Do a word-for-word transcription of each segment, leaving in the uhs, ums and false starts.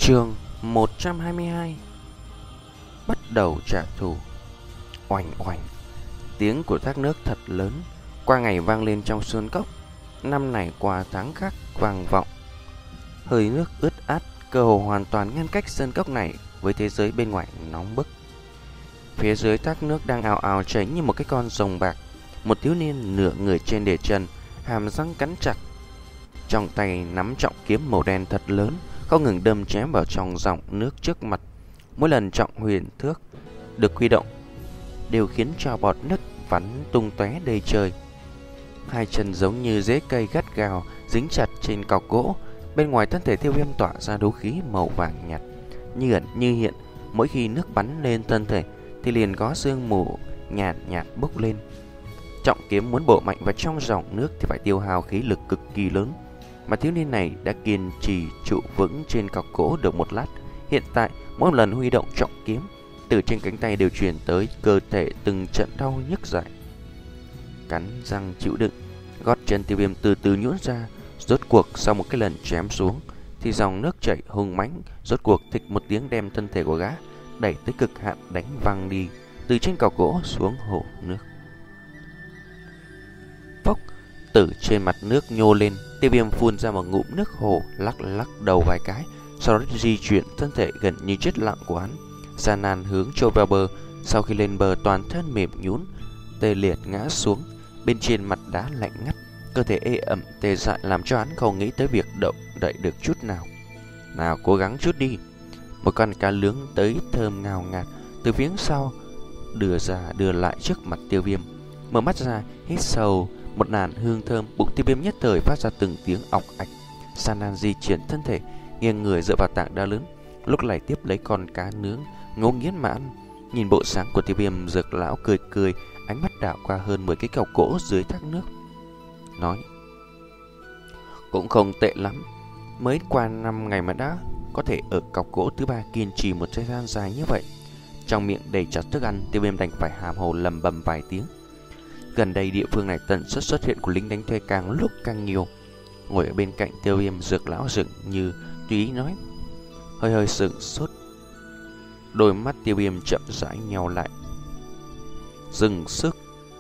Chương một trăm hai mươi hai. Bắt đầu trả thù. Oành oành. Tiếng của thác nước thật lớn qua ngày vang lên trong sơn cốc. Năm này qua tháng khác vang vọng. Hơi nước ướt át cơ hồ hoàn toàn ngăn cách sơn cốc này với thế giới bên ngoài nóng bức. Phía dưới thác nước đang ào ào chảy như một cái con rồng bạc. Một thiếu niên nửa người trên để trần, hàm răng cắn chặt, trong tay nắm trọng kiếm màu đen thật lớn, không ngừng đâm chém vào trong dòng nước trước mặt. Mỗi lần trọng huyền thước được huy động đều khiến cho bọt nước bắn tung tóe đầy trời. Hai chân giống như rễ cây gắt gao dính chặt trên cọc gỗ. Bên ngoài thân thể Tiêu Viêm tỏa ra đấu khí màu vàng nhạt, như ẩn như hiện. Mỗi khi nước bắn lên thân thể thì liền có sương mù nhạt nhạt bốc lên. Trọng kiếm muốn bổ mạnh vào trong dòng nước thì phải tiêu hao khí lực cực kỳ lớn, mà thiếu niên này đã kiên trì trụ vững trên cọc gỗ được một lát. Hiện tại mỗi lần huy động trọng kiếm, từ trên cánh tay đều truyền tới cơ thể từng trận đau nhức dại. Cắn răng chịu đựng, gót chân Tiêu Viêm từ từ nhũn ra. Rốt cuộc sau một cái lần chém xuống thì dòng nước chảy hùng mãnh, rốt cuộc thịch một tiếng đem thân thể của gã đẩy tới cực hạn, đánh văng đi từ trên cọc gỗ xuống hồ nước. Phốc, từ trên mặt nước nhô lên, Tiêu Viêm phun ra một ngụm nước hồ, lắc lắc đầu vài cái, sau đó di chuyển thân thể gần như chết lặng của hắn, gian nan hướng trôi vào bờ. Sau khi lên bờ, toàn thân mềm nhũn, tê liệt ngã xuống bên trên mặt đá lạnh ngắt, cơ thể ê ẩm tê dại làm cho hắn không nghĩ tới việc động đậy được chút nào. Nào, cố gắng chút đi. Một con cá lướng tới thơm ngào ngạt từ phía sau đưa ra đưa lại trước mặt Tiêu Viêm. Mở mắt ra, hít sâu một làn hương thơm, bụng Tiêu Viêm nhất thời phát ra từng tiếng ọc ạch. San nan di chuyển thân thể, nghiêng người dựa vào tảng đá lớn, lúc này tiếp lấy con cá nướng ngấu nghiến mà ăn. Nhìn bộ sáng của Tiêu Viêm, Dược lão cười cười, ánh mắt đảo qua hơn mười cái cọc gỗ dưới thác nước, nói: cũng không tệ lắm. Mới qua năm ngày mà đã có thể ở cọc gỗ thứ ba kiên trì một thời gian dài như vậy. Trong miệng đầy chặt thức ăn, Tiêu Viêm đành phải hàm hồ lầm bầm vài tiếng. Gần đây địa phương này tần suất xuất hiện của lính đánh thuê càng lúc càng nhiều. Ngồi ở bên cạnh Tiêu Viêm, Dược lão dường như tùy ý nói, hơi hơi sững sốt. Đôi mắt Tiêu Viêm chậm rãi nheo lại, dừng sức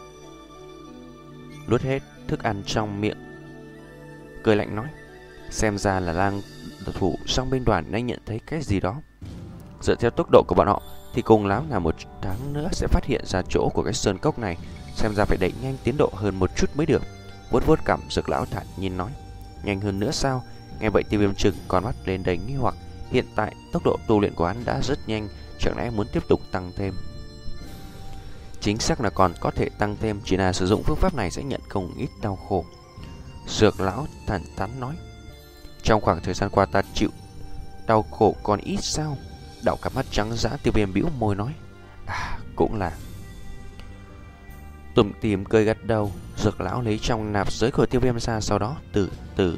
nuốt hết thức ăn trong miệng, cười lạnh nói: xem ra là lang thủ trong binh đoàn đã nhận thấy cái gì đó. Dựa theo tốc độ của bọn họ thì cùng lắm là một tháng nữa sẽ phát hiện ra chỗ của cái sơn cốc này. Xem ra phải đẩy nhanh tiến độ hơn một chút mới được. Vuốt vuốt cằm, Dược lão thản nhiên nói: nhanh hơn nữa sao? Nghe vậy Tiêu Viêm trừng con mắt lên đầy nghi hoặc. Hiện tại tốc độ tu luyện của hắn đã rất nhanh, chẳng lẽ muốn tiếp tục tăng thêm? Chính xác là còn có thể tăng thêm, chỉ là sử dụng phương pháp này sẽ nhận không ít đau khổ. Dược lão thản thắn nói: trong khoảng thời gian qua ta chịu đau khổ còn ít sao? Đảo cặp mắt trắng dã, Tiêu Viêm bĩu môi nói: à, cũng là. Tủm tỉm cười gật đầu. Dược lão lấy trong nạp giới của Tiêu Viêm ra, sau đó từ từ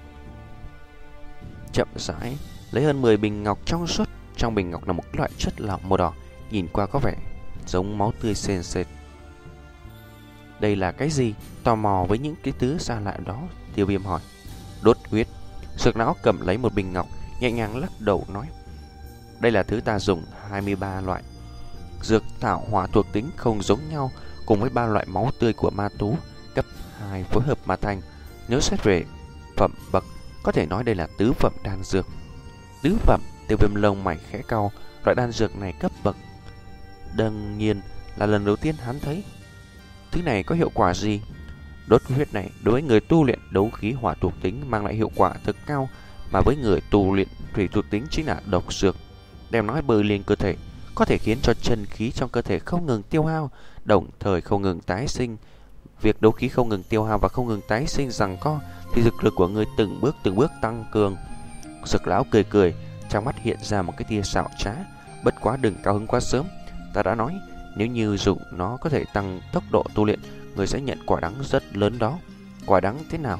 chậm rãi lấy hơn mười bình ngọc trong suốt. Trong bình ngọc là một loại chất lỏng màu đỏ, nhìn qua có vẻ giống máu tươi sền sệt. Đây là cái gì? Tò mò với những cái thứ xa lạ đó, Tiêu Viêm hỏi. Đốt huyết. Dược lão cầm lấy một bình ngọc, nhẹ nhàng lắc đầu nói: đây là thứ ta dùng hai mươi ba loại dược thảo hỏa thuộc tính không giống nhau, cùng với ba loại máu tươi của ma thú cấp hai phối hợp mà thành. Nếu xét về phẩm bậc, có thể nói đây là tứ phẩm đan dược. Tứ phẩm? Tiêu Viêm lông mày khẽ cau. Loại đan dược này cấp bậc đương nhiên là lần đầu tiên hắn thấy. Thứ này có hiệu quả gì? Đốt huyết này đối với người tu luyện đấu khí hỏa thuộc tính mang lại hiệu quả thực cao, mà với người tu luyện thủy thuộc tính chính là độc dược. Đem nói bơi lên cơ thể, có thể khiến cho chân khí trong cơ thể không ngừng tiêu hao, đồng thời không ngừng tái sinh. Việc đấu khí không ngừng tiêu hao và không ngừng tái sinh rằng co thì thực lực của người từng bước từng bước tăng cường. Dược lão cười cười, trong mắt hiện ra một cái tia xảo trá. Bất quá đừng cao hứng quá sớm. Ta đã nói, nếu như dùng nó có thể tăng tốc độ tu luyện, người sẽ nhận quả đắng rất lớn đó. Quả đắng thế nào?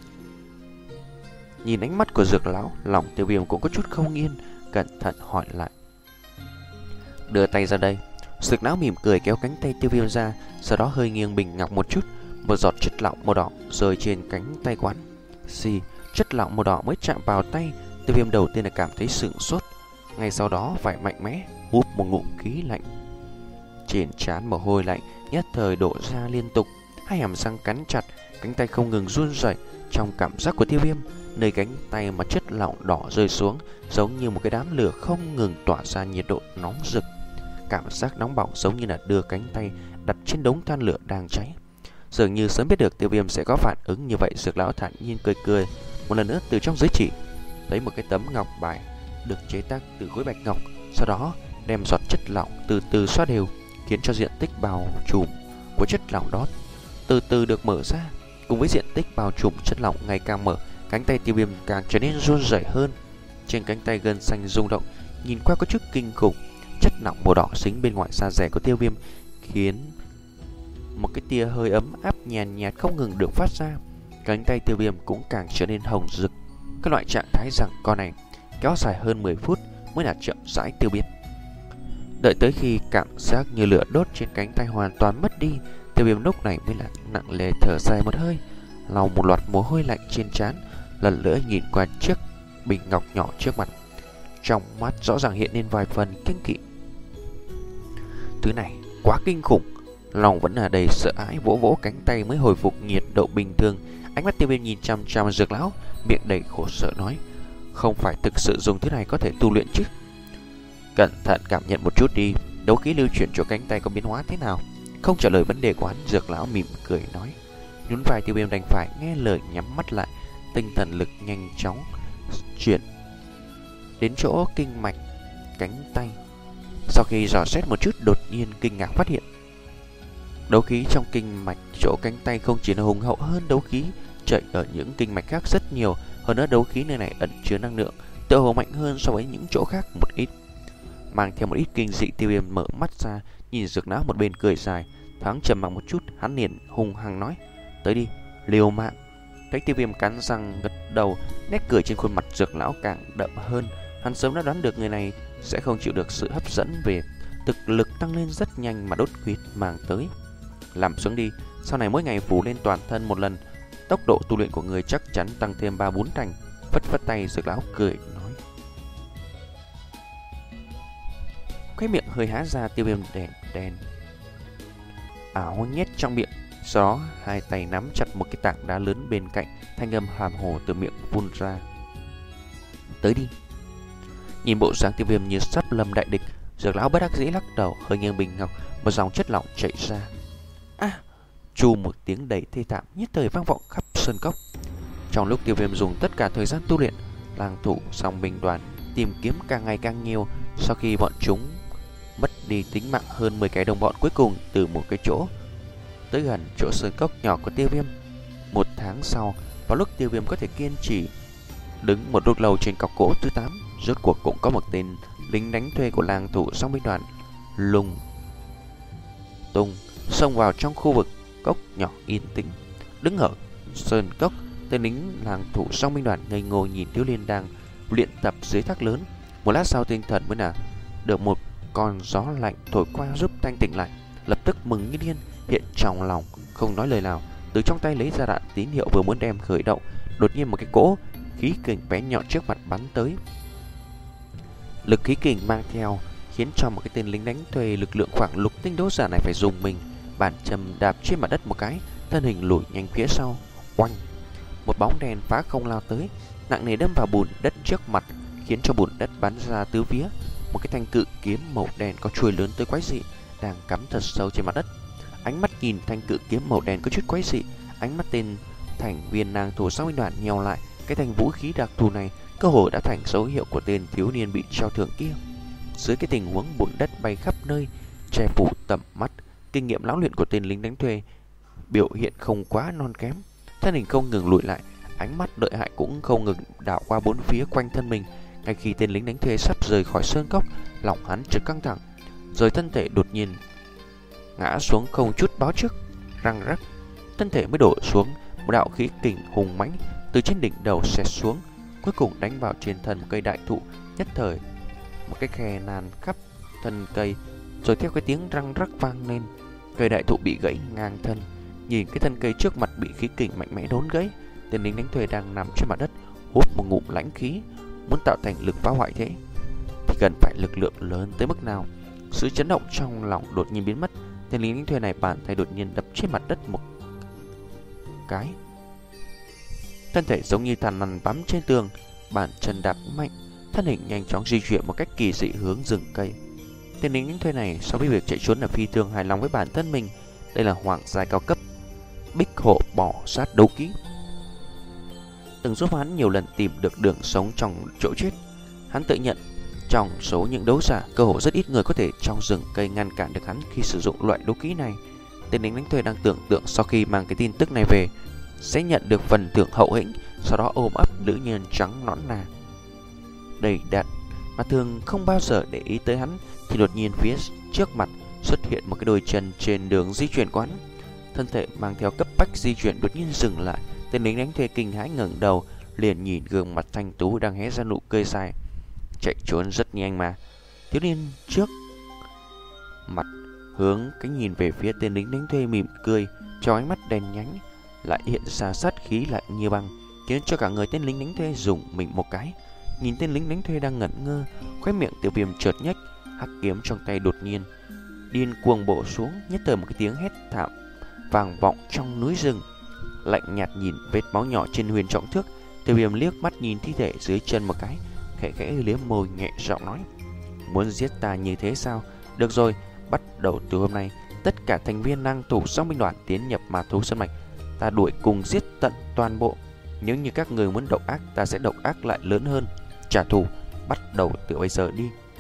Nhìn ánh mắt của Dược lão, lòng Tiêu Viêm cũng có chút không yên, cẩn thận hỏi lại. Đưa tay ra đây. Dược lão mỉm cười kéo cánh tay Tiêu Viêm ra, sau đó hơi nghiêng bình ngọc một chút. Một giọt chất lỏng màu đỏ rơi trên cánh tay quán. Xì, chất lỏng màu đỏ mới chạm vào tay Tiêu Viêm đầu tiên là cảm thấy sửng sốt, ngay sau đó phải mạnh mẽ hút một ngụm khí lạnh. Trên trán mồ hôi lạnh nhất thời đổ ra liên tục, hai hàm răng cắn chặt, cánh tay không ngừng run rẩy. Trong cảm giác của Tiêu Viêm, nơi cánh tay mà chất lỏng đỏ rơi xuống giống như một cái đám lửa không ngừng tỏa ra nhiệt độ nóng rực. Cảm giác nóng bỏng giống như là đưa cánh tay đặt trên đống than lửa đang cháy. Dường như sớm biết được Tiêu Viêm sẽ có phản ứng như vậy, Dược lão thản nhiên cười cười, một lần nữa từ trong giới chỉ lấy một cái tấm ngọc bài được chế tác từ khối bạch ngọc, sau đó đem giọt chất lỏng từ từ xoa đều, khiến cho diện tích bao trùm của chất lỏng đó từ từ được mở ra. Cùng với diện tích bao trùm chất lỏng ngày càng mở, cánh tay Tiêu Viêm càng trở nên run rẩy hơn. Trên cánh tay gân xanh rung động, nhìn qua có chút kinh khủng. Chất lỏng màu đỏ dính bên ngoài da dẻ của Tiêu Viêm khiến một cái tia hơi ấm áp nhàn nhạt không ngừng được phát ra. Cánh tay Tiêu Viêm cũng càng trở nên hồng rực. Cái loại trạng thái rằng con này kéo dài hơn mười phút mới là chậm rãi tiêu biến. Đợi tới khi cảm giác như lửa đốt trên cánh tay hoàn toàn mất đi, Tiêu Viêm lúc này mới là nặng nề thở dài một hơi, lau một loạt mồ hôi lạnh trên trán, lần nữa nhìn qua chiếc bình ngọc nhỏ trước mặt. Trong mắt rõ ràng hiện lên vài phần kinh kỵ. Thứ này quá kinh khủng, lòng vẫn là đầy sợ hãi, vỗ vỗ cánh tay mới hồi phục nhiệt độ bình thường. Ánh mắt Tiêu Viêm nhìn chăm chăm Dược lão, miệng đầy khổ sở nói: không phải thực sự dùng thứ này có thể tu luyện chứ? Cẩn thận cảm nhận một chút đi, đấu khí lưu chuyển chỗ cánh tay có biến hóa thế nào? Không trả lời vấn đề của hắn, Dược lão mỉm cười nói. Nhún vai, Tiêu Viêm đành phải nghe lời nhắm mắt lại. Tinh thần lực nhanh chóng chuyển đến chỗ kinh mạch cánh tay. Sau khi dò xét một chút, đột nhiên kinh ngạc phát hiện đấu khí trong kinh mạch chỗ cánh tay không chỉ là hùng hậu hơn đấu khí chạy ở những kinh mạch khác rất nhiều. Hơn nữa đấu khí nơi này ẩn chứa năng lượng tựa hồ mạnh hơn so với những chỗ khác một ít. Mang theo một ít kinh dị, Tiêu Viêm mở mắt ra, nhìn Dược lão một bên cười dài. Thoáng trầm mặc một chút, hắn liền hung hăng nói: tới đi, liều mạng. Thấy Tiêu Viêm cắn răng gật đầu, nét cười trên khuôn mặt Dược lão càng đậm hơn. Hắn sớm đã đoán được người này sẽ không chịu được sự hấp dẫn về thực lực tăng lên rất nhanh mà đốt huyết mang tới. Làm xuống đi, sau này mỗi ngày phủ lên toàn thân một lần, tốc độ tu luyện của người chắc chắn tăng thêm ba bốn thành. Phất phất tay, Dược lão cười nói. Cái miệng hơi há ra, Tiêu Viêm đèn đèn áo nhét trong miệng, sau đó hai tay nắm chặt một cái tảng đá lớn bên cạnh, thanh âm hàm hồ từ miệng phun ra: tới đi. Nhìn bộ dáng Tiêu Viêm như sắp lâm đại địch, Dược lão bất đắc dĩ lắc đầu, hơi nghiêng bình ngọc, một dòng chất lỏng chảy ra. A! À, chu một tiếng đầy thê thảm nhất thời vang vọng khắp sơn cốc. Trong lúc Tiêu Viêm dùng tất cả thời gian tu luyện, lang thủ song binh đoàn tìm kiếm càng ngày càng nhiều. Sau khi bọn chúng mất đi tính mạng hơn mười cái đồng bọn cuối cùng từ một cái chỗ tới gần chỗ sơn cốc nhỏ của Tiêu Viêm. Một tháng sau, vào lúc Tiêu Viêm có thể kiên trì đứng một lúc lâu trên cọc gỗ thứ tám, rốt cuộc cũng có một tên lính đánh thuê của lang thủ song binh đoàn lùng tung xông vào trong khu vực cốc nhỏ yên tĩnh. Đứng ở sơn cốc, tên lính lang thủ song binh đoàn ngây ngô nhìn thiếu niên đang luyện tập dưới thác lớn. Một lát sau, tinh thần mới là được một con gió lạnh thổi qua giúp thanh tỉnh lại, lập tức mừng như điên, hiện trong lòng không nói lời nào, từ trong tay lấy ra đạn tín hiệu vừa muốn đem khởi động, đột nhiên một cái cỗ khí kình bé nhọn trước mặt bắn tới. Lực khí kình mang theo khiến cho một cái tên lính đánh thuê lực lượng khoảng lục tinh đấu giả này phải dùng mình, bàn châm đạp trên mặt đất một cái, thân hình lùi nhanh phía sau. Oanh! Một bóng đèn phá không lao tới, nặng nề đâm vào bùn đất trước mặt, khiến cho bùn đất bắn ra tứ phía. Một cái thanh cự kiếm màu đen có chuôi lớn tới quái dị đang cắm thật sâu trên mặt đất. Ánh mắt nhìn thanh cự kiếm màu đen có chút quái dị, ánh mắt tên thành viên lang thủ song binh đoàn nheo lại. Cái thanh vũ khí đặc thù này cơ hồ đã thành dấu hiệu của tên thiếu niên bị treo thưởng kia. Dưới cái tình huống bùn đất bay khắp nơi che phủ tầm mắt, kinh nghiệm lão luyện của tên lính đánh thuê biểu hiện không quá non kém. Thân hình không ngừng lùi lại, ánh mắt đợi hại cũng không ngừng đảo qua bốn phía quanh thân mình. Ngay khi tên lính đánh thuê sắp rời khỏi sơn cốc, lòng hắn chợt căng thẳng, rồi thân thể đột nhiên ngã xuống không chút báo trước. Răng rắc, thân thể mới đổ xuống, một đạo khí kình hùng mãnh từ trên đỉnh đầu xẹt xuống, cuối cùng đánh vào trên thân một cây đại thụ. Nhất thời một cái khe nan khắp thân cây, rồi theo cái tiếng răng rắc vang lên, cây đại thụ bị gãy ngang thân. Nhìn cái thân cây trước mặt bị khí kình mạnh mẽ đốn gãy, tên lính đánh thuê đang nằm trên mặt đất hút một ngụm lãnh khí, muốn tạo thành lực phá hoại thế thì cần phải lực lượng lớn tới mức nào? Sự chấn động trong lòng đột nhiên biến mất. Tên lính đánh thuê này bàn tay đột nhiên đập trên mặt đất một cái, thân thể giống như thằn lằn bám trên tường, bàn chân đạp mạnh, thân hình nhanh chóng di chuyển một cách kỳ dị hướng rừng cây. Tên lính đánh thuê này so với việc chạy trốn là phi thường hài lòng với bản thân mình. Đây là hoàng giai cao cấp, bích hộ bò sát đấu kỹ, từng giúp hắn nhiều lần tìm được đường sống trong chỗ chết. Hắn tự nhận trong số những đấu giả, cơ hội rất ít người có thể trong rừng cây ngăn cản được hắn khi sử dụng loại đấu kỹ này. Tên lính đánh thuê đang tưởng tượng sau khi mang cái tin tức này về sẽ nhận được phần thưởng hậu hĩnh, sau đó ôm ấp nữ nhân trắng nõn nà đầy đặn mà thường không bao giờ để ý tới hắn, thì đột nhiên phía trước mặt xuất hiện một cái đôi chân trên đường di chuyển của hắn. Thân thể mang theo cấp bách di chuyển đột nhiên dừng lại. Tên lính đánh thuê kinh hãi ngẩng đầu, liền nhìn gương mặt thanh tú đang hé ra nụ cười dài. Chạy trốn rất nhanh mà. Thiếu niên trước mặt hướng cái nhìn về phía tên lính đánh thuê mỉm cười, cho ánh mắt đen nhánh lại hiện ra sát khí lạnh như băng, khiến cho cả người tên lính đánh thuê dùng mình một cái. Nhìn tên lính đánh thuê đang ngẩn ngơ, khóe miệng Tiêu Viêm chợt nhếch, hắc kiếm trong tay đột nhiên điên cuồng bổ xuống, nhất thời một cái tiếng hét thảm vang vọng trong núi rừng. Lạnh nhạt nhìn vết máu nhỏ trên huyền trọng thước, Tiêu Viêm liếc mắt nhìn thi thể dưới chân một cái, khẽ khẽ liếm môi nhẹ giọng nói: "Muốn giết ta như thế sao? Được rồi, bắt đầu từ hôm nay, tất cả thành viên lang thủ song binh đoàn tiến nhập ma thú sơn mạch, ta đuổi cùng giết tận toàn bộ. Nếu như các người muốn độc ác, ta sẽ độc ác lại lớn hơn. Trả thù bắt đầu từ bây giờ đi."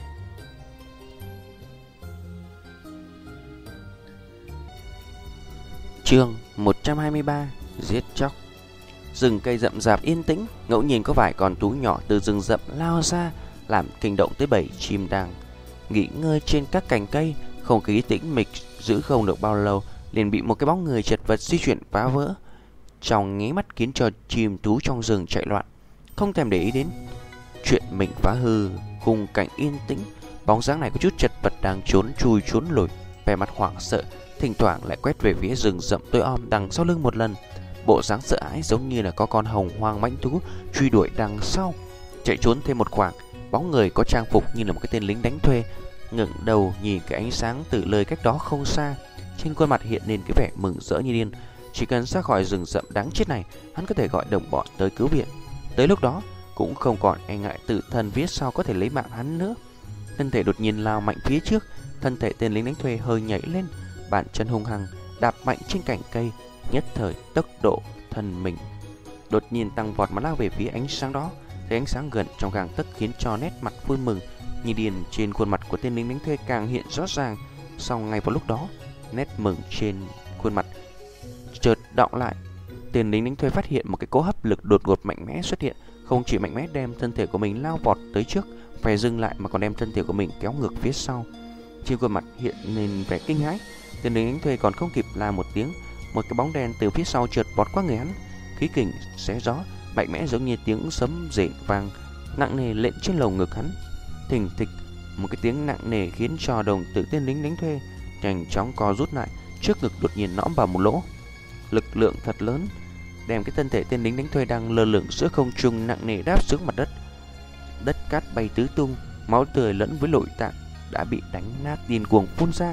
Chương một trăm hai mươi ba: Giết chóc. Rừng cây rậm rạp yên tĩnh, ngẫu nhiên có vài con thú nhỏ từ rừng rậm lao ra, làm kinh động tới bầy chim đang nghỉ ngơi trên các cành cây. Không khí tĩnh mịch giữ không được bao lâu, liền bị một cái bóng người chật vật di chuyển phá vỡ, trong nháy mắt khiến cho chim thú trong rừng chạy loạn, không thèm để ý đến chuyện mình phá hư khung cảnh yên tĩnh. Bóng dáng này có chút chật vật đang trốn chui trốn lùi, vẻ mặt hoảng sợ, thỉnh thoảng lại quét về phía rừng rậm tối om đằng sau lưng một lần. Bộ dáng sợ hãi giống như là có con hồng hoang mãnh thú truy đuổi đằng sau. Chạy trốn thêm một khoảng, bóng người có trang phục như là một cái tên lính đánh thuê ngẩng đầu nhìn cái ánh sáng từ lời cách đó không xa, trên khuôn mặt hiện lên cái vẻ mừng rỡ như điên. Chỉ cần ra khỏi rừng rậm đáng chết này, hắn có thể gọi đồng bọn tới cứu viện. Tới lúc đó cũng không còn e ngại tự thân phía sau có thể lấy mạng hắn nữa. Thân thể đột nhiên lao mạnh phía trước, thân thể tên lính đánh thuê hơi nhảy lên, bàn chân hung hăng đạp mạnh trên cành cây. Nhất thời tốc độ thân mình đột nhiên tăng vọt mà lao về phía ánh sáng đó. Thấy ánh sáng gần trong gang tấc khiến cho nét mặt vui mừng như điên trên khuôn mặt của tên lính đánh thuê càng hiện rõ ràng. Sau ngay vào lúc đó, nét mừng trên khuôn mặt chợt đọng lại. Tên lính đánh thuê phát hiện một cái cỗ hấp lực đột ngột mạnh mẽ xuất hiện, không chỉ mạnh mẽ đem thân thể của mình lao vọt tới trước phải dừng lại, mà còn đem thân thể của mình kéo ngược phía sau. Trên khuôn mặt hiện lên vẻ kinh hãi. Tên lính đánh thuê còn không kịp la một tiếng, một cái bóng đen từ phía sau chợt vọt qua người hắn, khí kình xé gió mạnh mẽ giống như tiếng sấm rền vang nặng nề lệnh trên lồng ngực hắn. Thình thịch, một cái tiếng nặng nề khiến cho đồng tử tên lính đánh thuê nhanh chóng co rút lại, trước ngực đột nhiên nõm vào một lỗ. Lực lượng thật lớn đem cái thân thể tên lính đánh thuê đang lơ lửng giữa không trung nặng nề đáp xuống mặt đất. Đất cát bay tứ tung, máu tươi lẫn với nội tạng đã bị đánh nát điên cuồng phun ra.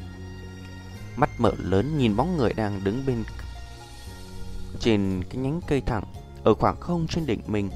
Mắt mở lớn nhìn bóng người đang đứng bên trên cái nhánh cây thẳng ở khoảng không trên đỉnh mình.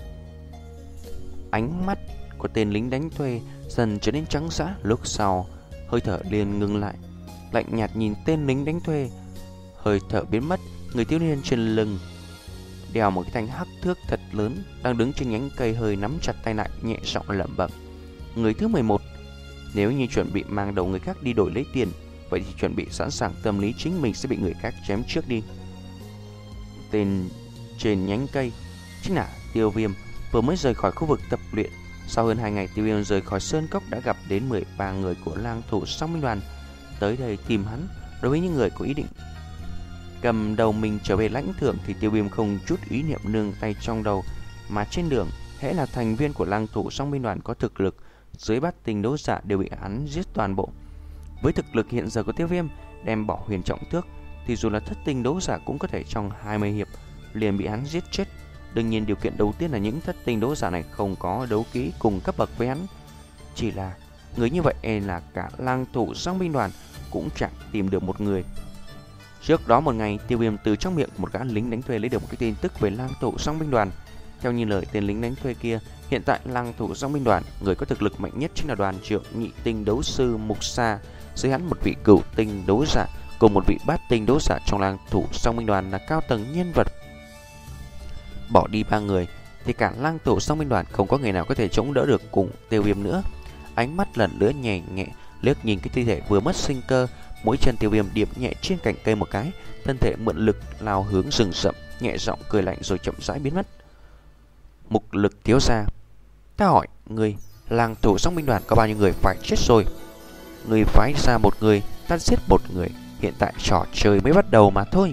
Ánh mắt của tên lính đánh thuê dần trở nên trắng dã, lúc sau hơi thở liền ngừng lại, lạnh nhạt nhìn tên lính đánh thuê. Hơi thở biến mất, người thiếu niên trên lưng đeo một cái thanh hắc thước thật lớn đang đứng trên nhánh cây hơi nắm chặt tay lại, nhẹ giọng lẩm bẩm: "Người thứ mười một, nếu như chuẩn bị mang đầu người khác đi đổi lấy tiền, vậy thì chuẩn bị sẵn sàng tâm lý chính mình sẽ bị người khác chém trước đi." Tên trên nhánh cây chính là Tiêu Viêm, vừa mới rời khỏi khu vực tập luyện. Sau hơn hai ngày Tiêu Viêm rời khỏi sơn cốc đã gặp đến mười ba người của lang thủ song binh đoàn tới đây tìm hắn. Đối với những người có ý định cầm đầu mình trở về lãnh thưởng thì Tiêu Viêm không chút ý niệm nương tay trong đầu, mà trên đường hễ là thành viên của lang thủ song binh đoàn có thực lực dưới bát tinh đấu giả đều bị hắn giết toàn bộ. Với thực lực hiện giờ của Tiêu Viêm, đem bỏ huyền trọng thước thì dù là thất tinh đấu giả cũng có thể trong hai mươi hiệp liền bị hắn giết chết. Đương nhiên điều kiện đầu tiên là những thất tinh đấu giả này không có đấu kỹ cùng cấp bậc với hắn. Chỉ là người như vậy e là cả lang thủ song binh đoàn cũng chẳng tìm được một người. Trước đó một ngày, Tiêu Viêm từ trong miệng một gã lính đánh thuê lấy được một cái tin tức về lang thủ song binh đoàn. Theo như lời tên lính đánh thuê kia, hiện tại lang thủ song binh đoàn, người có thực lực mạnh nhất chính là đoàn trưởng nhị tinh đấu sư Mục Sa, dưới hắn một vị cửu tinh đấu giả cùng một vị bát tinh đấu giả trong lang thủ song binh đoàn là cao tầng nhân vật. Bỏ đi ba người thì cả lang thủ song binh đoàn không có người nào có thể chống đỡ được cùng Tiêu Viêm nữa. Ánh mắt lần nữa nhẹ nhẹ liếc nhìn cái thi thể vừa mất sinh cơ, mỗi chân Tiêu Viêm điểm nhẹ trên cành cây một cái, thân thể mượn lực lao hướng rừng rậm, nhẹ giọng cười lạnh rồi chậm rãi biến mất. Mục Lực thiếu gia, ta hỏi người, lang thủ song binh đoàn có bao nhiêu người phải chết rồi? Người phái ra một người, ta giết một người, hiện tại trò chơi mới bắt đầu mà thôi.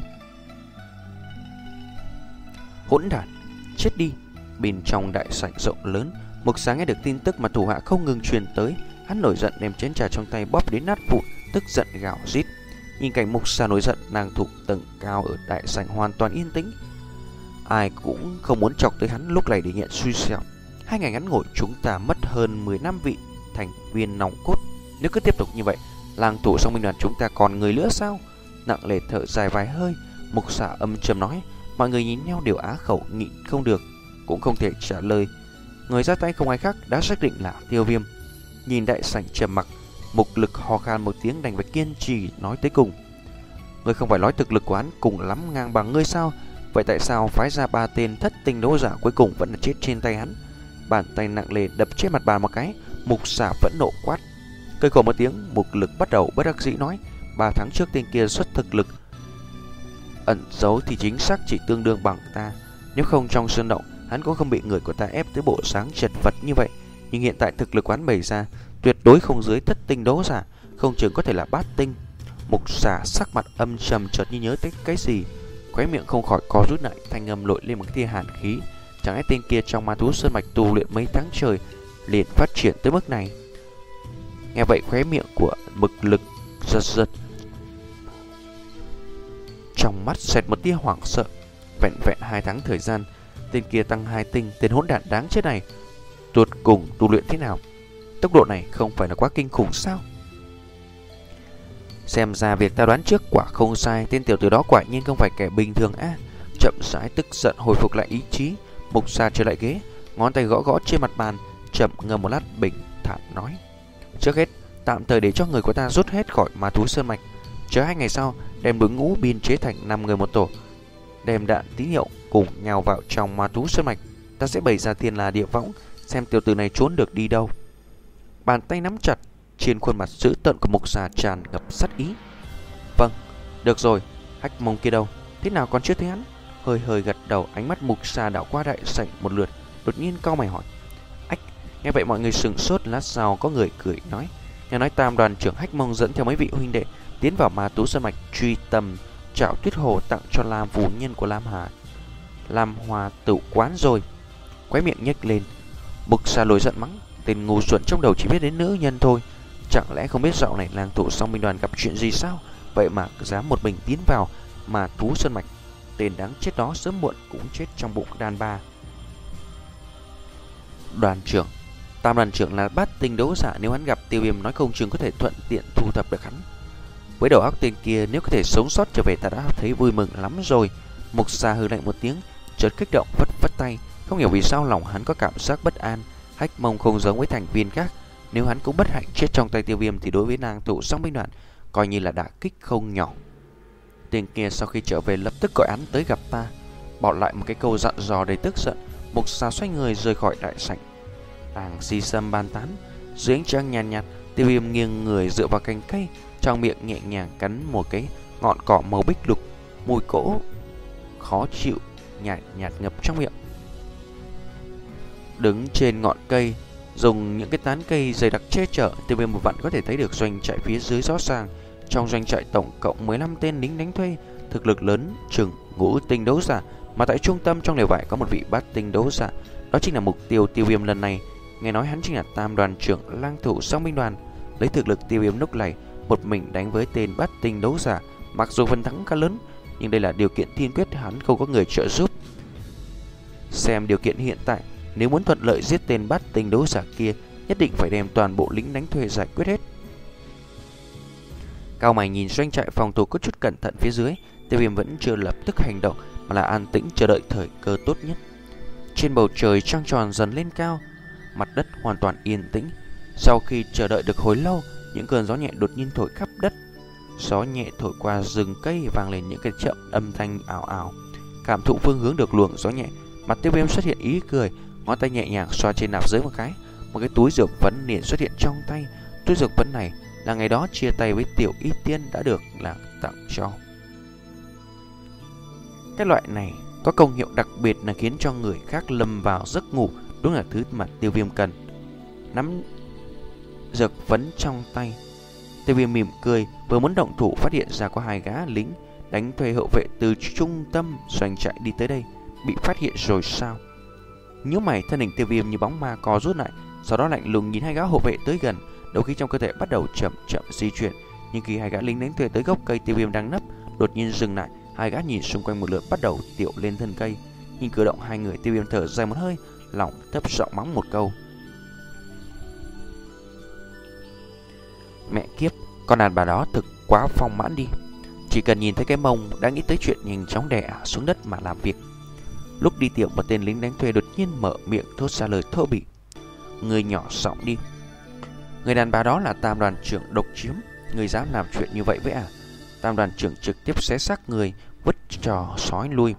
Hỗn đản, chết đi! Bên trong đại sảnh rộng lớn, Mục Sa nghe được tin tức mà thủ hạ không ngừng truyền tới, hắn nổi giận đem chén trà trong tay bóp đến nát vụn, tức giận gào rít. Nhìn cảnh Mục Sa nổi giận, nàng thủ tầng cao ở đại sảnh hoàn toàn yên tĩnh, ai cũng không muốn chọc tới hắn lúc này để nhận xui xẻo. Hai ngày ngắn ngủi chúng ta mất hơn mười năm vị thành viên nòng cốt, nếu cứ tiếp tục như vậy, lang thủ song binh đoàn chúng ta còn người nữa sao? Nặng nề thở dài vài hơi, Mục Sa âm trầm nói. Mọi người nhìn nhau đều á khẩu nhịn không được, cũng không thể trả lời. Người ra tay không ai khác đã xác định là Tiêu Viêm. Nhìn đại sảnh trầm mặc, Mục Lực ho khan một tiếng đành phải kiên trì nói tới cùng. Ngươi không phải nói thực lực của hắn cùng lắm ngang bằng ngươi sao? Vậy tại sao phái ra ba tên thất tinh đấu giả cuối cùng vẫn là chết trên tay hắn? Bàn tay nặng nề đập trên mặt bàn một cái, Mục Sa vẫn nộ quát. Cười khổ một tiếng, Mục Lực bắt đầu bất đắc dĩ nói. Ba tháng trước tên kia xuất thực lực ẩn giấu thì chính xác chỉ tương đương bằng ta. Nếu không trong sơn động, hắn cũng không bị người của ta ép tới bộ sáng chật vật như vậy. Nhưng hiện tại thực lực quán bày ra tuyệt đối không dưới thất tinh đấu giả, không chừng có thể là bát tinh. Mục Sa sắc mặt âm trầm, chợt như nhớ tới cái gì, khóe miệng không khỏi co rút lại, thanh âm lội lên một tia hàn khí. Chẳng lẽ tên kia trong ma thú sơn mạch tu luyện mấy tháng trời liền phát triển tới mức này? Nghe vậy khóe miệng của Mục Lực giật giật, trong mắt xẹt một tia hoảng sợ. Vẹn vẹn hai tháng thời gian, tên kia tăng hai tinh, tên hỗn đản đáng chết này tuột cùng tu luyện thế nào? Tốc độ này không phải là quá kinh khủng sao? Xem ra việc ta đoán trước quả không sai, tên tiểu tử đó quả nhiên không phải kẻ bình thường a. À, chậm rãi tức giận hồi phục lại ý chí, Mục Sa trở lại ghế, ngón tay gõ gõ trên mặt bàn, chậm ngâm một lát bình thản nói: trước hết, tạm thời để cho người của ta rút hết khỏi ma thú sơn mạch, chờ hai ngày sau đem đội ngũ biên chế thành năm người một tổ, đem đạn tín hiệu cùng nhào vào trong ma thú sơn mạch. Ta sẽ bày ra thiên la địa võng, xem tiểu tử này trốn được đi đâu. Bàn tay nắm chặt, trên khuôn mặt dữ tợn của Mục Sa tràn ngập sát ý. Vâng, được rồi, Hách Mông kia đâu? Thế nào còn chưa thấy hắn? Hơi hơi gật đầu, ánh mắt Mục Sa đảo qua đại sảnh một lượt, đột nhiên cau mày hỏi. Ách, nghe vậy mọi người sững sốt, lát sau có người cười nói. Nghe nói Tam đoàn trưởng Hách Mông dẫn theo mấy vị huynh đệ tiến vào ma thú sơn mạch truy tầm Trảo Tuyết Hồ tặng cho Lam phù nhân của Lam Hà Lam Hoa Tử quán rồi. Khóe miệng nhếch lên, Mục Sa lồi giận mắng, tên ngu xuẩn trong đầu chỉ biết đến nữ nhân thôi, chẳng lẽ không biết dạo này lang thủ song binh đoàn gặp chuyện gì sao? Vậy mà dám một mình tiến vào mà thú sơn mạch, tên đáng chết đó sớm muộn cũng chết trong bụng đàn bà. Đoàn trưởng, Tam đoàn trưởng là bát tinh đấu giả, nếu hắn gặp Tiêu Viêm nói không chừng có thể thuận tiện thu thập được hắn. Với đầu óc tên kia, nếu có thể sống sót trở về ta đã thấy vui mừng lắm rồi. Mục Sa hừ lạnh một tiếng, chợt kích động vất vất tay, không hiểu vì sao lòng hắn có cảm giác bất an. Hách Mông không giống với thành viên khác, nếu hắn cũng bất hạnh chết trong tay Tiêu Viêm thì đối với nàng thủ song binh đoàn coi như là đả kích không nhỏ. Tên kia sau khi trở về lập tức gọi hắn tới gặp ta, bỏ lại một cái câu dặn dò đầy tức giận. Mục Sa xoay người rời khỏi đại sảnh. Đang si sâm ban tán dưới ánh trăng nhàn nhạt, nhạt, Tiêu Viêm nghiêng người dựa vào cành cây, trong miệng nhẹ nhàng cắn một cái ngọn cỏ màu bích lục, mùi cỗ khó chịu nhạt nhạt ngập trong miệng. Đứng trên ngọn cây, dùng những cái tán cây dày đặc che chở, Tiêu Viêm một vặn có thể thấy được doanh trại phía dưới rõ ràng. Trong doanh trại tổng cộng mười lăm tên lính đánh thuê, thực lực lớn chừng ngũ tinh đấu giả, mà tại trung tâm trong lều vải có một vị bát tinh đấu giả. Đó chính là mục tiêu Tiêu Viêm lần này. Nghe nói hắn chính là Tam đoàn trưởng lang thủ song binh đoàn. Lấy thực lực Tiêu Viêm lúc này một mình đánh với tên bát tinh đấu giả, mặc dù phần thắng khá lớn, nhưng đây là điều kiện tiên quyết hắn không có người trợ giúp. xem điều kiện hiện tại, nếu muốn thuận lợi giết tên bát tinh đấu giả kia, nhất định phải đem toàn bộ lính đánh thuê giải quyết hết. Cao mày nhìn doanh trại phòng thủ có chút cẩn thận phía dưới, Tiêu Viêm vẫn chưa lập tức hành động mà là an tĩnh chờ đợi thời cơ tốt nhất. Trên bầu trời trăng tròn dần lên cao, mặt đất hoàn toàn yên tĩnh. Sau khi chờ đợi được hồi lâu, những cơn gió nhẹ đột nhiên thổi khắp đất. Gió nhẹ thổi qua rừng cây vang lên những cái chậm âm thanh ảo ảo. Cảm thụ phương hướng được luồng gió nhẹ, mặt Tiêu Viêm xuất hiện ý cười, ngón tay nhẹ nhàng xoa trên nạp giới một cái, một cái túi dược phấn liền xuất hiện trong tay. Túi dược phấn này là ngày đó chia tay với Tiểu Y Tiên đã được là tặng cho. Cái loại này có công hiệu đặc biệt là khiến cho người khác lâm vào giấc ngủ, đúng là thứ mà Tiêu Viêm cần. Nắm dược phấn trong tay, Tiêu Viêm mỉm cười, vừa muốn động thủ phát hiện ra có hai gã lính đánh thuê hậu vệ từ trung tâm doanh trại đi tới đây. Bị phát hiện rồi sao? Nhíu mày, thân hình Tiêu Viêm như bóng ma co rút lại, sau đó lạnh lùng nhìn hai gã hộ vệ tới gần. Đấu khí trong cơ thể bắt đầu chậm chậm di chuyển, nhưng khi hai gã lính đánh thuê tới gốc cây Tiêu Viêm đang nấp, đột nhiên dừng lại. Hai gã nhìn xung quanh một lượt bắt đầu tiểu lên thân cây. Nhìn cử động hai người, Tiêu Viêm thở dài một hơi, lỏng thấp giọng mắng một câu: mẹ kiếp, con đàn bà đó thực quá phong mãn đi. Chỉ cần nhìn thấy cái mông đã nghĩ tới chuyện nhanh chóng đè ả xuống đất mà làm việc. Lúc đi tiểu, một tên lính đánh thuê đột nhiên mở miệng thốt ra lời thô bỉ: người nhỏ giọng đi. Người đàn bà đó là Tam đoàn trưởng Độc Chiếm, người dám làm chuyện như vậy với ả? Tam đoàn trưởng trực tiếp xé xác người, vứt cho sói lui.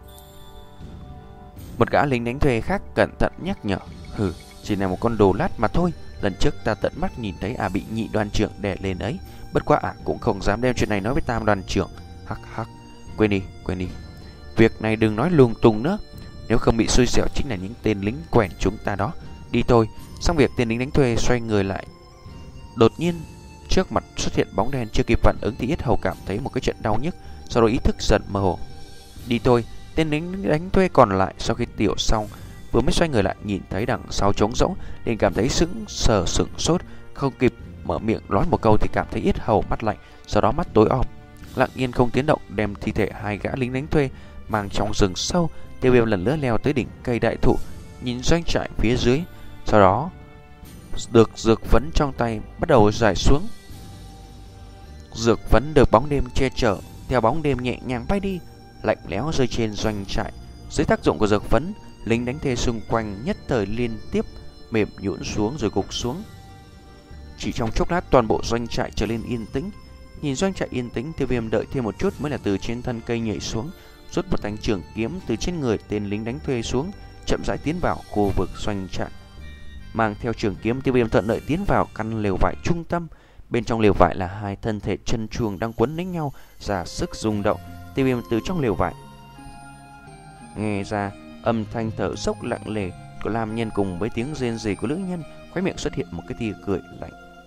Một gã lính đánh thuê khác cẩn thận nhắc nhở: hừ, chỉ là một con đồ lát mà thôi. Lần trước ta tận mắt nhìn thấy ả bị nhị đoàn trưởng đè lên ấy, bất quá ả cũng không dám đem chuyện này nói với Tam đoàn trưởng. Hắc hắc, quên đi, quên đi. Việc này đừng nói lung tung nữa, nếu không bị xui xẻo chính là những tên lính quèn chúng ta đó. Đi thôi. Xong việc, tên lính đánh thuê xoay người lại. Đột nhiên trước mặt xuất hiện bóng đen, chưa kịp phản ứng thì yết hầu cảm thấy một cái trận đau nhức, sau đó ý thức dần mơ hồ. Đi thôi. Tên lính đánh thuê còn lại sau khi tiểu xong vừa mới xoay người lại, nhìn thấy đằng sau trống rỗng liền cảm thấy sững sờ sững sốt, không kịp mở miệng nói một câu thì cảm thấy yết hầu mắt lạnh, sau đó mắt tối om, lặng yên không tiếng động đem thi thể hai gã lính đánh thuê mang trong rừng sâu. Tiêu Viêm lần nữa leo tới đỉnh cây đại thụ, nhìn doanh trại phía dưới, sau đó được dược phấn trong tay bắt đầu rải xuống. Dược phấn được bóng đêm che chở, theo bóng đêm nhẹ nhàng bay đi, lạnh lẽo rơi trên doanh trại. Dưới tác dụng của dược phấn, lính đánh thuê xung quanh nhất thời liên tiếp mềm nhũn xuống rồi gục xuống. Chỉ trong chốc lát toàn bộ doanh trại trở nên yên tĩnh. Nhìn doanh trại yên tĩnh, Tiêu Viêm đợi thêm một chút mới là từ trên thân cây nhảy xuống, rút một thanh trường kiếm từ trên người tên lính đánh thuê xuống, chậm rãi tiến vào khu vực doanh trại. Mang theo trường kiếm, Tiêu Viêm thuận lợi tiến vào căn lều vải trung tâm. Bên trong lều vải là hai thân thể chân chuồng đang quấn lấy nhau, ra sức rung động. Tiêu Viêm từ trong lều vải nghe ra âm thanh thở dốc lặng lề của nam nhân cùng với tiếng rên rỉ của nữ nhân, khóe miệng xuất hiện một cái tia cười lạnh.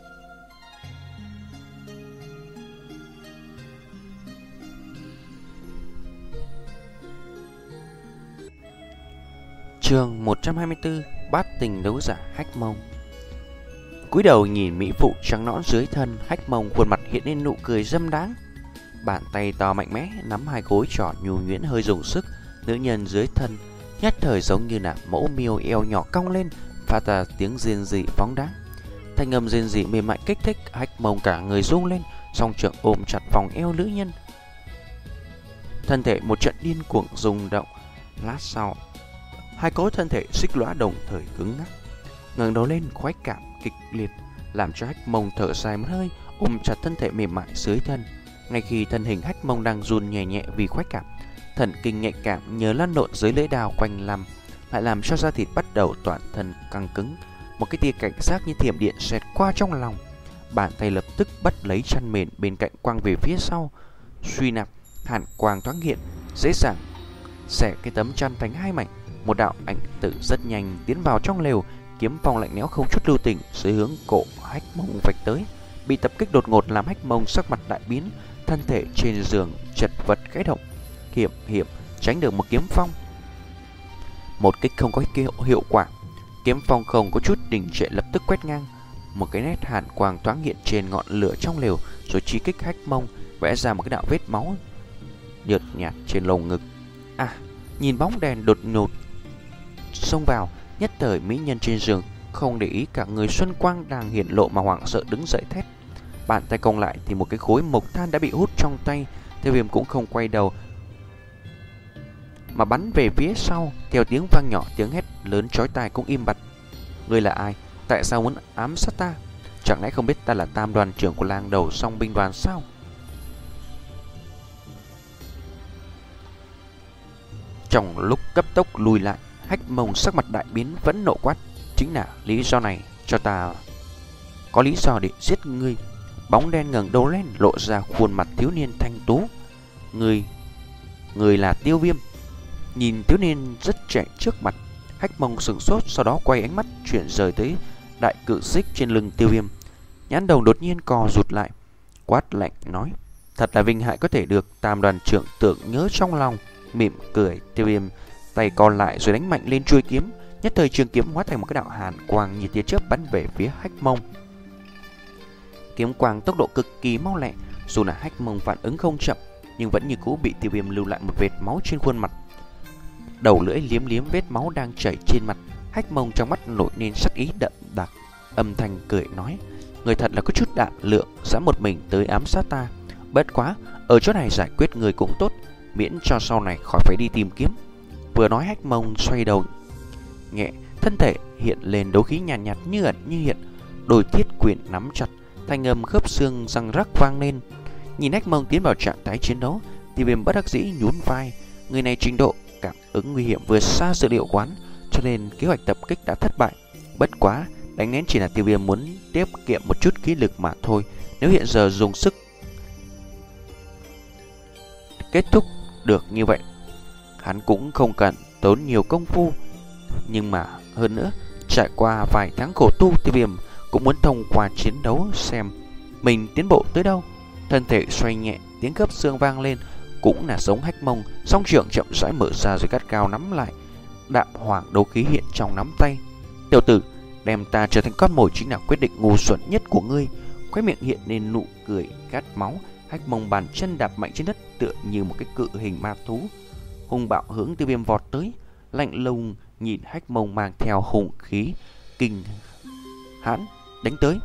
Chương một trăm hai mươi tư: Bát tình đấu giả Hách Mông. Cúi đầu nhìn mỹ phụ trắng nõn dưới thân, Hách Mông khuôn mặt hiện lên nụ cười dâm đáng. Bàn tay to mạnh mẽ nắm hai gối tròn nhu nhuyễn hơi dùng sức, nữ nhân dưới thân nhất thời giống như là mẫu miêu eo nhỏ cong lên, phát ra tiếng rên rỉ phóng đáng. Thanh âm rên rỉ mềm mại kích thích Hách Mông cả người rung lên, song trưởng ôm chặt vòng eo nữ nhân. Thân thể một trận điên cuồng rung động. Lát sau, hai cỗ thân thể xích lõa đồng thời cứng ngắc. Ngẩng đầu lên, khoái cảm kịch liệt làm cho Hách Mông thở dài một hơi, ôm chặt thân thể mềm mại dưới thân. Ngay khi thân hình Hách Mông đang run nhẹ nhẹ vì khoái cảm, thần kinh nhạy cảm nhờ lăn lộn dưới lưỡi đao quanh lăm lại làm cho da thịt bắt đầu toàn thân căng cứng. Một cái tia cảnh giác như thiểm điện xẹt qua trong lòng. Bàn tay lập tức bắt lấy chăn mền bên cạnh quăng về phía sau, suy nạp hàn quang thoáng hiện, dễ dàng xẻ cái tấm chăn thành hai mảnh. Một đạo ảnh tử rất nhanh tiến vào trong lều, kiếm phong lạnh lẽo không chút lưu tình dưới hướng cổ Hách Mông vạch tới. Bị tập kích đột ngột làm Hách Mông sắc mặt đại biến, thân thể trên giường chật vật khẽ động, hiểm hiểm tránh được một kiếm phong. Một kích không có hiệu, hiệu quả, kiếm phong không có chút đình trệ lập tức quét ngang. Một cái nét hàn quang thoáng hiện trên ngọn lửa trong lều, rồi chi kích Hách Mông, vẽ ra một cái đạo vết máu nhợt nhạt trên lồng ngực. À, nhìn bóng đèn đột ngột xông vào. Nhất thời mỹ nhân trên giường không để ý cả người Xuân Quang đang hiển lộ mà hoảng sợ đứng dậy thét. Bàn tay cong lại thì một cái khối mộc than đã bị hút trong tay. Tiêu Viêm cũng không quay đầu mà bắn về phía sau. Theo tiếng vang nhỏ, tiếng hét lớn chói tai cũng im bặt. Ngươi là ai? Tại sao muốn ám sát ta? Chẳng lẽ không biết ta là tam đoàn trưởng của lang đầu song binh đoàn sao? Trong lúc cấp tốc lùi lại, Hách Mông sắc mặt đại biến, vẫn nộ quát. Chính là lý do này cho ta có lý do để giết ngươi. Bóng đen ngẩng đầu lên, lộ ra khuôn mặt thiếu niên thanh tú. Ngươi, ngươi là Tiêu Viêm. Nhìn thiếu niên rất trẻ trước mặt, Hách Mông sửng sốt, sau đó quay ánh mắt chuyển rời tới đại cự xích trên lưng Tiêu Viêm. Nhãn đồng đột nhiên co rụt lại, quát lạnh nói: thật là vinh hại có thể được tam đoàn trưởng tưởng nhớ trong lòng. Mỉm cười, Tiêu Viêm tay còn lại rồi đánh mạnh lên chuôi kiếm. Nhất thời trường kiếm hóa thành một cái đạo hàn quang như tia chớp bắn về phía Hách Mông. Kiếm quang tốc độ cực kỳ mau lẹ, dù là Hách Mông phản ứng không chậm nhưng vẫn như cũ bị Tiêu Viêm lưu lại một vệt máu trên khuôn mặt. Đầu lưỡi liếm liếm vết máu đang chảy trên mặt, Hách Mông trong mắt nổi lên sắc ý đậm đặc, âm thanh cười nói: người thật là có chút đạm lượng, dám một mình tới ám sát ta. Bất quá, ở chỗ này giải quyết người cũng tốt, miễn cho sau này khỏi phải đi tìm kiếm. Vừa nói, Hách Mông xoay đầu nhẹ, thân thể hiện lên đấu khí nhàn nhạt, nhạt như ẩn như hiện, đôi thiết quyền nắm chặt, thanh âm khớp xương răng rắc vang lên. Nhìn Hách Mông tiến vào trạng thái chiến đấu, Tiêu Viêm bất đắc dĩ nhún vai. Người này trình độ cảm ứng nguy hiểm vượt xa dự liệu quán, cho nên kế hoạch tập kích đã thất bại. Bất quá, đánh nén chỉ là Tiêu Viêm muốn tiết kiệm một chút khí lực mà thôi. Nếu hiện giờ dùng sức kết thúc được như vậy, hắn cũng không cần tốn nhiều công phu. Nhưng mà hơn nữa, trải qua vài tháng khổ tu, Tiêu Viêm cũng muốn thông qua chiến đấu xem mình tiến bộ tới đâu. Thân thể xoay nhẹ, tiếng khớp xương vang lên, cũng là giống Hách Mông. Song trưởng chậm rãi mở ra rồi gắt cao nắm lại, đạm hoàng đấu khí hiện trong nắm tay. Tiểu tử, đem ta trở thành con mồi chính là quyết định ngu xuẩn nhất của ngươi. Khóe miệng hiện lên nụ cười khát máu. Hách Mông bàn chân đạp mạnh trên đất, tựa như một cái cự hình ma thú, hung bạo hướng Tiêu Viêm vọt tới. Lạnh lùng nhìn Hách Mông mang theo hùng khí kinh hãn đánh tới.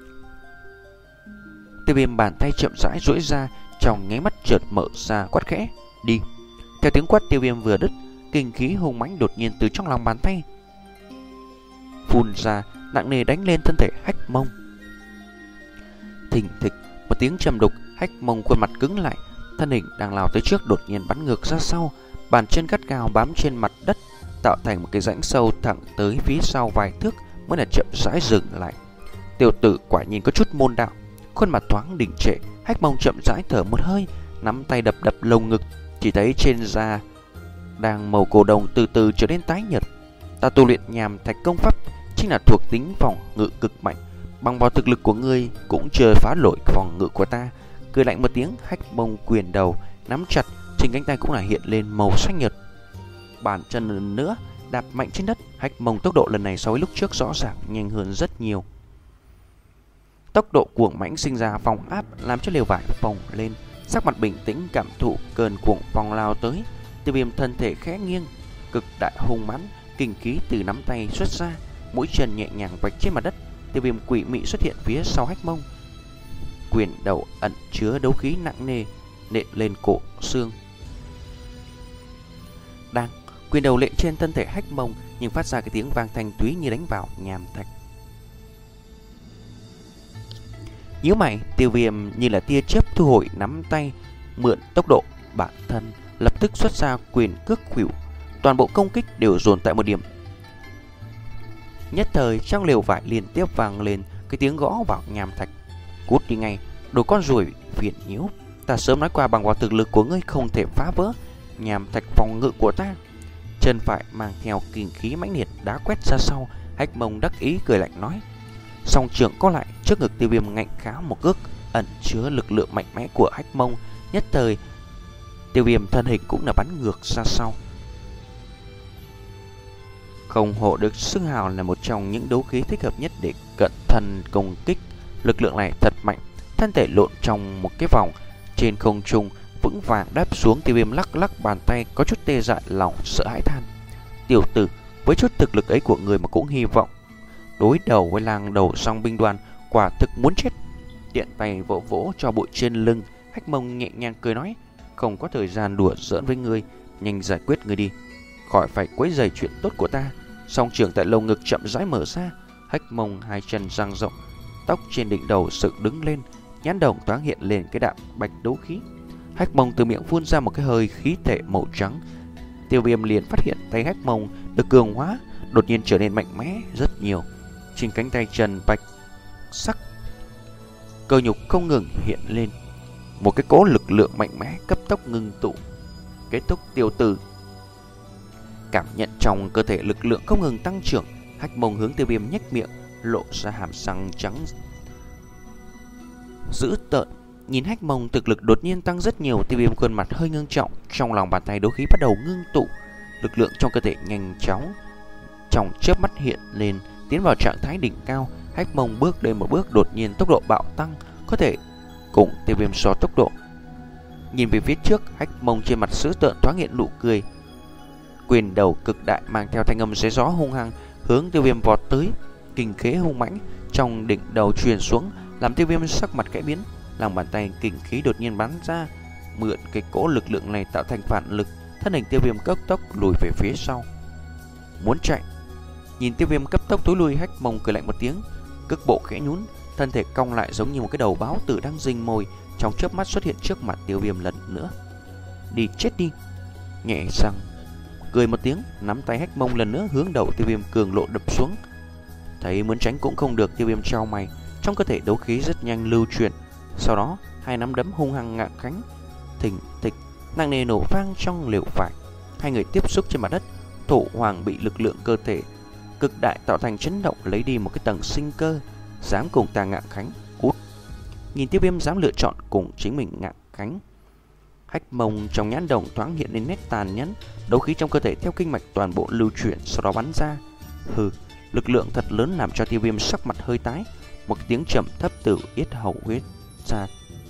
Tiêu Viêm bàn tay chậm rãi duỗi ra, trong nháy mắt chợt mở ra, quát khẽ: đi. Theo tiếng quát Tiêu Viêm vừa đứt, kinh khí hùng mãnh đột nhiên từ trong lòng bàn tay phun ra, nặng nề đánh lên thân thể Hách Mông. Thình thịch một tiếng trầm đục, Hách Mông khuôn mặt cứng lại, thân hình đang lao tới trước đột nhiên bắn ngược ra sau, bàn chân gắt gao bám trên mặt đất, tạo thành một cái rãnh sâu thẳng tới phía sau vài thước mới là chậm rãi dừng lại. Tiểu tử quả nhiên có chút môn đạo. Khuôn mặt thoáng đình trệ, Hách Mông chậm rãi thở một hơi, nắm tay đập đập lồng ngực, chỉ thấy trên da đang màu cổ đồng từ từ trở nên tái nhợt. Ta tu luyện nhàm thạch công pháp chính là thuộc tính phòng ngự cực mạnh, bằng vào thực lực của ngươi cũng chưa phá nổi phòng ngự của ta. Cười lạnh một tiếng, Hách Mông quyền đầu nắm chặt, trên cánh tay cũng là hiện lên màu xanh nhợt. Bàn chân lần nữa đạp mạnh trên đất, Hách Mông tốc độ lần này so với lúc trước rõ ràng nhanh hơn rất nhiều. Tốc độ cuồng mãnh sinh ra phong áp làm cho lều vải phồng lên, sắc mặt bình tĩnh cảm thụ cơn cuồng phong lao tới. Tiêu Viêm thân thể khẽ nghiêng, cực đại hung mãnh, kinh khí từ nắm tay xuất ra, mũi chân nhẹ nhàng vạch trên mặt đất. Tiêu Viêm quỷ mị xuất hiện phía sau Hách Mông, quyền đầu ẩn chứa đấu khí nặng nề nện lên cổ xương. Đang quyền đầu lệ trên thân thể Hách Mông, nhưng phát ra cái tiếng vang thanh túy như đánh vào nhàm thạch. Nhíu mày, Tiêu Viêm như là tia chớp thu hồi nắm tay, mượn tốc độ bản thân lập tức xuất ra quyền cước khuỷu, toàn bộ công kích đều dồn tại một điểm. Nhất thời trong lều vải liên tiếp vang lên cái tiếng gõ vào nhàm thạch. Cút đi ngay, đồ con ruồi phiền nhiễu, ta sớm nói qua bằng vào thực lực của ngươi không thể phá vỡ nhàm thạch phòng ngự của ta. Chân phải mang theo kinh khí mãnh liệt đá quét ra sau, Hách Mông đắc ý cười lạnh nói. Song trưởng có lại, trước ngực Tiêu Viêm ngạnh khá một cước, ẩn chứa lực lượng mạnh mẽ của Hách Mông. Nhất thời Tiêu Viêm thân hình cũng là bắn ngược ra sau. Không hộ được xưng hào là một trong những đấu khí thích hợp nhất để cận thân công kích. Lực lượng này thật mạnh, thân thể lộn trong một cái vòng trên không trung, vững vàng đáp xuống. Tiêu Viêm lắc lắc bàn tay, có chút tê dại lòng sợ hãi than. Tiểu tử, Với chút thực lực ấy của người mà cũng hy vọng đối đầu với lang đầu song binh đoàn, quả thực muốn chết. Tiện tay vỗ vỗ cho bụi trên lưng, Hách Mông nhẹ nhàng cười nói: không có thời gian đùa giỡn với ngươi, nhanh giải quyết ngươi đi, khỏi phải quấy rầy chuyện tốt của ta. Song trường tại lồng ngực chậm rãi mở ra, Hách Mông hai chân dang rộng, tóc trên đỉnh đầu dựng đứng lên, nhãn đồng thoáng hiện lên cái đạm bạch đấu khí. Hách Mông từ miệng phun ra một cái hơi khí thể màu trắng. Tiêu Viêm liền phát hiện tay Hách Mông được cường hóa, đột nhiên trở nên mạnh mẽ rất nhiều. Trên cánh tay trần bạch sắc, cơ nhục không ngừng hiện lên một cái cỗ lực lượng mạnh mẽ cấp tốc ngưng tụ. Kết thúc tiêu tử, cảm nhận trong cơ thể lực lượng không ngừng tăng trưởng, Hách Mông hướng Tiêu Viêm nhếch miệng, lộ ra hàm răng trắng dữ tợn. Nhìn Hách Mông thực lực đột nhiên tăng rất nhiều, Tiêu Viêm khuôn mặt hơi ngưng trọng, trong lòng bàn tay đấu khí bắt đầu ngưng tụ, lực lượng trong cơ thể nhanh chóng trong chớp mắt hiện lên, tiến vào trạng thái đỉnh cao. Hách Mông bước lên một bước, đột nhiên tốc độ bạo tăng, có thể cùng Tiêu Viêm so tốc độ. Nhìn về phía trước, Hách Mông trên mặt dữ tợn thoáng hiện nụ cười, quyền đầu cực đại mang theo thanh âm xé gió hung hăng hướng Tiêu Viêm vọt tới. Kình khí hung mãnh trong đỉnh đầu truyền xuống, làm Tiêu Viêm sắc mặt khẽ biến. Lòng bàn tay kình khí đột nhiên bắn ra, mượn cái cỗ lực lượng này tạo thành phản lực, thân hình Tiêu Viêm cấp tốc lùi về phía sau. Muốn chạy. Nhìn Tiêu Viêm cấp tốc tối lui, Hách Mông cười lạnh một tiếng, cước bộ khẽ nhún, thân thể cong lại giống như một cái đầu báo tử đang rình mồi, trong chớp mắt xuất hiện trước mặt Tiêu Viêm lần nữa. Đi chết đi. Nhẹ răng cười một tiếng, nắm tay Hách Mông lần nữa hướng đầu Tiêu Viêm cường lộ đập xuống. Thấy muốn tránh cũng không được, Tiêu Viêm chau mày, trong cơ thể đấu khí rất nhanh lưu chuyển. Sau đó hai nắm đấm hung hăng ngạ cánh, thình thịch nặng nề nổ vang trong lều vải. Hai người tiếp xúc trên mặt đất, Thổ Hoàng bị lực lượng cơ thể cực đại tạo thành chấn động, lấy đi một cái tầng sinh cơ. Dám cùng ta ngạ cánh, cút. Nhìn Tiêu Viêm dám lựa chọn cùng chính mình ngạ cánh, Hách Mông trong nhãn đồng thoáng hiện lên nét tàn nhẫn, đấu khí trong cơ thể theo kinh mạch toàn bộ lưu chuyển, sau đó bắn ra. Hừ, lực lượng thật lớn làm cho Tiêu Viêm sắc mặt hơi tái, một tiếng trầm thấp từ yết hầu huyết ra.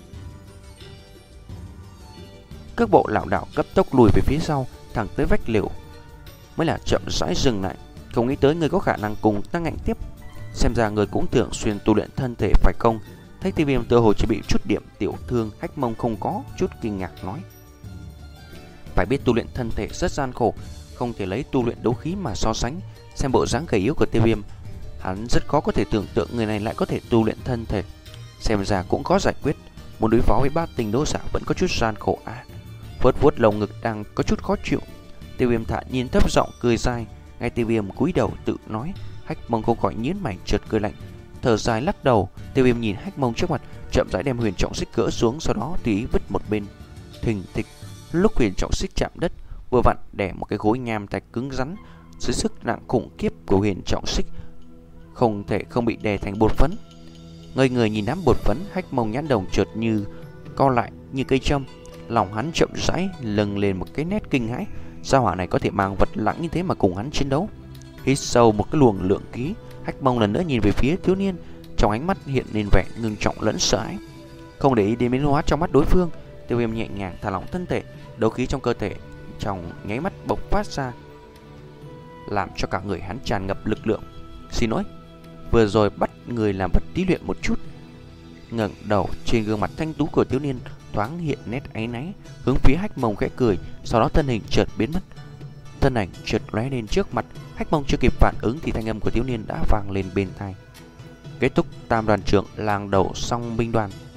Cước bộ lảo đảo cấp tốc lùi về phía sau, thẳng tới vách lều, mới là chậm rãi dừng lại. Không nghĩ tới người có khả năng cùng tăng ngạnh tiếp, xem ra người cũng thường xuyên tu luyện thân thể phải không? Thấy Tiêu Viêm tựa hồ chỉ bị chút điểm tiểu thương, Hách Mông không có chút kinh ngạc nói: phải biết tu luyện thân thể rất gian khổ, không thể lấy tu luyện đấu khí mà so sánh. Xem bộ dáng gầy yếu của Tiêu Viêm, hắn rất khó có thể tưởng tượng người này lại có thể tu luyện thân thể. Xem ra cũng có giải quyết, muốn đối phó với ba tình đấu giả vẫn có chút gian khổ à. Vuốt vuốt lồng ngực đang có chút khó chịu, Tiêu Viêm thản nhiên thấp giọng cười dài. Ngay Tiêu Viêm cúi đầu tự nói, Hách Mông không khỏi nhíu mày chợt cười lạnh, thở dài lắc đầu. Tiêu Viêm nhìn Hách Mông trước mặt, chậm rãi đem huyền trọng xích gỡ xuống, sau đó tùy ý vứt một bên. Thình thịch, lúc huyền trọng xích chạm đất, vừa vặn đè một cái khối nham thạch cứng rắn dưới sức nặng khủng khiếp của huyền trọng xích, không thể không bị đè thành bột phấn. Ngây người nhìn đám bột phấn, Hách Mông nhãn đồng chợt như co lại như cây châm, lòng hắn chậm rãi lâng lên một cái nét kinh hãi. Gia hỏa này có thể mang vật lặng như thế mà cùng hắn chiến đấu. Hít sâu một cái luồng lượng khí, Hách Mông lần nữa nhìn về phía thiếu niên, trong ánh mắt hiện lên vẻ ngưng trọng lẫn sợ hãi. Không để ý đến biến hóa trong mắt đối phương, Tiêu Viêm nhẹ nhàng thả lỏng thân thể, đấu khí trong cơ thể trong nháy mắt bộc phát ra, làm cho cả người hắn tràn ngập lực lượng. Xin lỗi, vừa rồi bắt người làm vật tí luyện một chút. Ngẩng đầu, trên gương mặt thanh tú của thiếu niên thoáng hiện nét áy náy, hướng phía Hách Mông khẽ cười, sau đó thân hình chợt biến mất. Thân ảnh chợt lóe lên trước mặt, Hách Mông chưa kịp phản ứng thì thanh âm của thiếu niên đã vang lên bên tai. Kết thúc tam đoàn trưởng lang đầu song binh đoàn.